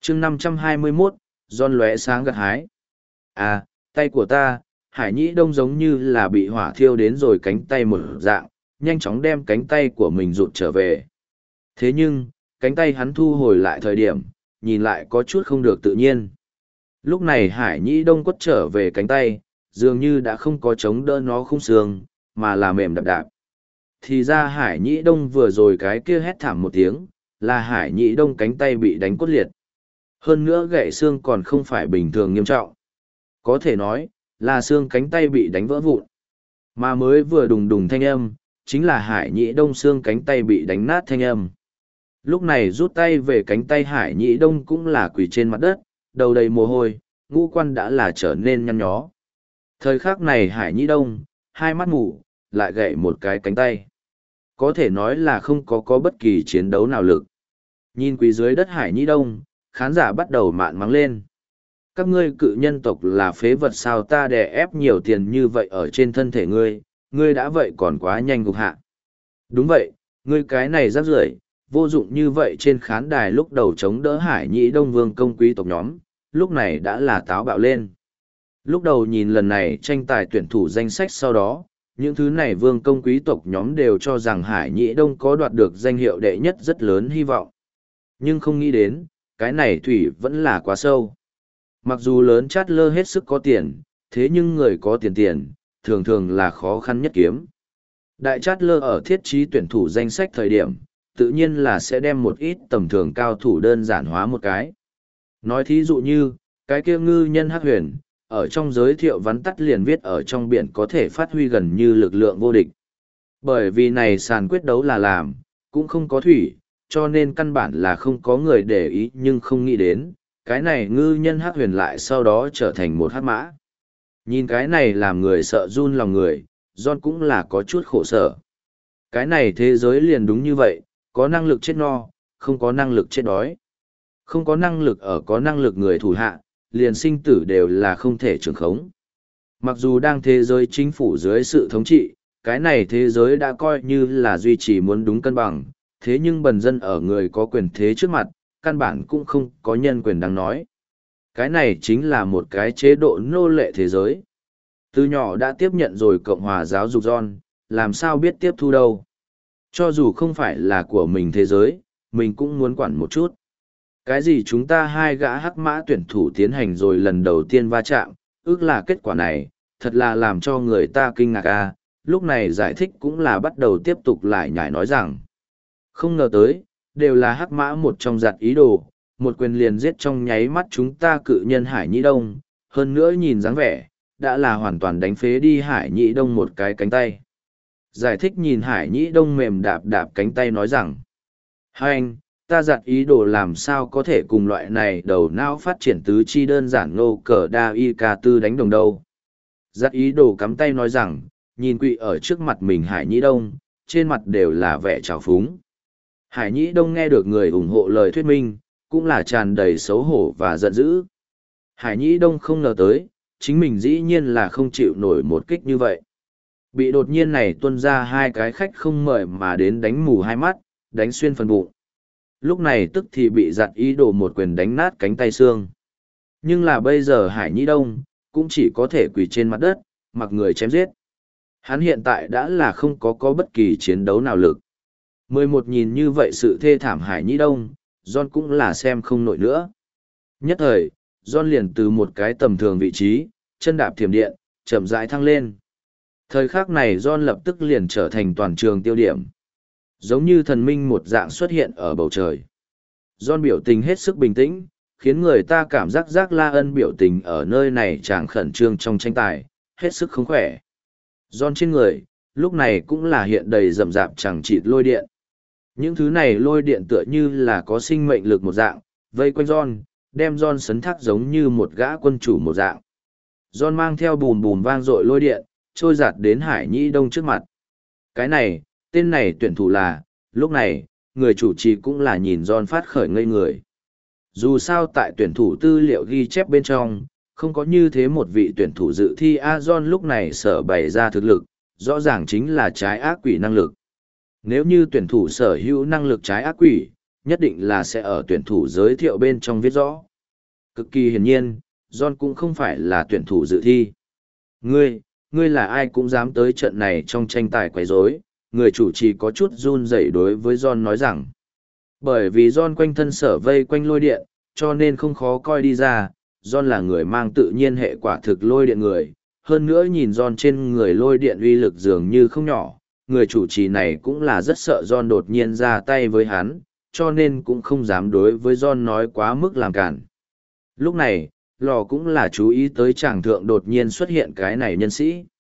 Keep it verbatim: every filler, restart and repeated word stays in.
chương năm trăm hai mươi mốt, John lóe sáng gặt hái. À, tay của ta, Hải Nhĩ Đông giống như là bị hỏa thiêu đến rồi cánh tay một dạng, nhanh chóng đem cánh tay của mình rụt trở về. Thế nhưng, cánh tay hắn thu hồi lại thời điểm, nhìn lại có chút không được tự nhiên. Lúc này Hải Nhĩ Đông quất trở về cánh tay, dường như đã không có chống đỡ nó khung xương, mà là mềm đạp đạp. Thì ra Hải Nhĩ Đông vừa rồi cái kia hét thảm một tiếng, là Hải Nhĩ Đông cánh tay bị đánh cốt liệt. Hơn nữa gãy xương còn không phải bình thường nghiêm trọng. Có thể nói, là xương cánh tay bị đánh vỡ vụn. Mà mới vừa đùng đùng thanh âm, chính là Hải Nhĩ Đông xương cánh tay bị đánh nát thanh âm. Lúc này rút tay về cánh tay Hải Nhĩ Đông cũng là quỳ trên mặt đất, đầu đầy mồ hôi, ngũ quan đã là trở nên nhăn nhó. Thời khắc này Hải Nhĩ Đông, hai mắt mù, lại gãy một cái cánh tay. Có thể nói là không có có bất kỳ chiến đấu nào lực. Nhìn quỳ dưới đất Hải Nhĩ Đông, khán giả bắt đầu mạn mắng lên. Các ngươi cự nhân tộc là phế vật sao, ta đè ép nhiều tiền như vậy ở trên thân thể ngươi, ngươi đã vậy còn quá nhanh gục hạ. Đúng vậy, ngươi cái này rác rưởi, vô dụng như vậy. Trên khán đài lúc đầu chống đỡ Hải Nhĩ Đông vương công quý tộc nhóm, lúc này đã là táo bạo lên. Lúc đầu nhìn lần này tranh tài tuyển thủ danh sách sau đó, những thứ này vương công quý tộc nhóm đều cho rằng Hải Nhĩ Đông có đoạt được danh hiệu đệ nhất rất lớn hy vọng. Nhưng không nghĩ đến, cái này thủy vẫn là quá sâu. Mặc dù lớn chát lơ hết sức có tiền, thế nhưng người có tiền tiền, thường thường là khó khăn nhất kiếm. Đại chát lơ ở thiết trí tuyển thủ danh sách thời điểm, tự nhiên là sẽ đem một ít tầm thường cao thủ đơn giản hóa một cái. Nói thí dụ như, cái kia ngư nhân hắc huyền, ở trong giới thiệu vắn tắt liền viết ở trong biển có thể phát huy gần như lực lượng vô địch. Bởi vì này sàn quyết đấu là làm, cũng không có thủy, cho nên căn bản là không có người để ý, nhưng không nghĩ đến, cái này ngư nhân hắc huyền lại sau đó trở thành một hắc mã. Nhìn cái này làm người sợ run lòng người, John cũng là có chút khổ sở. Cái này thế giới liền đúng như vậy, có năng lực chết no, không có năng lực chết đói. Không có năng lực ở có năng lực người thủ hạ, liền sinh tử đều là không thể trường khống. Mặc dù đang thế giới chính phủ dưới sự thống trị, cái này thế giới đã coi như là duy trì muốn đúng cân bằng, thế nhưng bần dân ở người có quyền thế trước mặt, căn bản cũng không có nhân quyền đáng nói. Cái này chính là một cái chế độ nô lệ thế giới. Từ nhỏ đã tiếp nhận rồi Cộng hòa giáo dục John, làm sao biết tiếp thu đâu. Cho dù không phải là của mình thế giới, mình cũng muốn quản một chút. Cái gì chúng ta hai gã hắc mã tuyển thủ tiến hành rồi lần đầu tiên va chạm, ước là kết quả này, thật là làm cho người ta kinh ngạc a. Lúc này giải thích cũng là bắt đầu tiếp tục lại nhải nói rằng, không ngờ tới, đều là hắc mã một trong giặt ý đồ, một quyền liền giết trong nháy mắt chúng ta cự nhân Hải Nhĩ Đông, hơn nữa nhìn dáng vẻ, đã là hoàn toàn đánh phế đi Hải Nhĩ Đông một cái cánh tay. Giải thích nhìn Hải Nhĩ Đông mềm đạp đạp cánh tay nói rằng, hai anh, ta giặt ý đồ làm sao có thể cùng loại này đầu não phát triển tứ chi đơn giản ngô cờ đa y ca tư đánh đồng đâu. Giặt ý đồ cắm tay nói rằng, nhìn quỵ ở trước mặt mình Hải Nhĩ Đông, trên mặt đều là vẻ trào phúng. Hải Nhĩ Đông nghe được người ủng hộ lời thuyết minh, cũng là tràn đầy xấu hổ và giận dữ. Hải Nhĩ Đông không ngờ tới, chính mình dĩ nhiên là không chịu nổi một kích như vậy. Bị đột nhiên này tuôn ra hai cái khách không mời mà đến đánh mù hai mắt, đánh xuyên phần bụng. Lúc này tức thì bị giặt ý đồ một quyền đánh nát cánh tay xương. Nhưng là bây giờ Hải Nhĩ Đông, cũng chỉ có thể quỳ trên mặt đất, mặc người chém giết. Hắn hiện tại đã là không có có bất kỳ chiến đấu nào lực. Mười một nhìn như vậy sự thê thảm Hải Nhĩ Đông, John cũng là xem không nổi nữa. Nhất thời, John liền từ một cái tầm thường vị trí, chân đạp thiểm điện, chậm rãi thăng lên. Thời khắc này John lập tức liền trở thành toàn trường tiêu điểm. Giống như thần minh một dạng xuất hiện ở bầu trời. John biểu tình hết sức bình tĩnh, khiến người ta cảm giác giác La Ân biểu tình ở nơi này chàng khẩn trương trong tranh tài, hết sức không khỏe. John trên người, lúc này cũng là hiện đầy rậm rạp chẳng chịt lôi điện. Những thứ này lôi điện tựa như là có sinh mệnh lực một dạng, vây quanh John, đem John sấn thác giống như một gã quân chủ một dạng. John mang theo bùm bùm vang dội lôi điện, trôi giạt đến Hải Nhĩ Đông trước mặt. Cái này, tên này tuyển thủ là, lúc này, người chủ trì cũng là nhìn John phát khởi ngây người. Dù sao tại tuyển thủ tư liệu ghi chép bên trong, không có như thế một vị tuyển thủ dự thi A John lúc này sở bày ra thực lực, rõ ràng chính là trái ác quỷ năng lực. Nếu như tuyển thủ sở hữu năng lực trái ác quỷ, nhất định là sẽ ở tuyển thủ giới thiệu bên trong viết rõ. Cực kỳ hiển nhiên, John cũng không phải là tuyển thủ dự thi. Ngươi, ngươi là ai cũng dám tới trận này trong tranh tài quấy rối, người chủ trì có chút run rẩy đối với John nói rằng. Bởi vì John quanh thân sở vây quanh lôi điện, cho nên không khó coi đi ra, John là người mang tự nhiên hệ quả thực lôi điện người. Hơn nữa nhìn John trên người lôi điện uy lực dường như không nhỏ, người chủ trì này cũng là rất sợ John đột nhiên ra tay với hắn, cho nên cũng không dám đối với John nói quá mức làm cản. Lúc này, lò cũng là chú ý tới chàng thượng đột nhiên xuất hiện cái này nhân sĩ.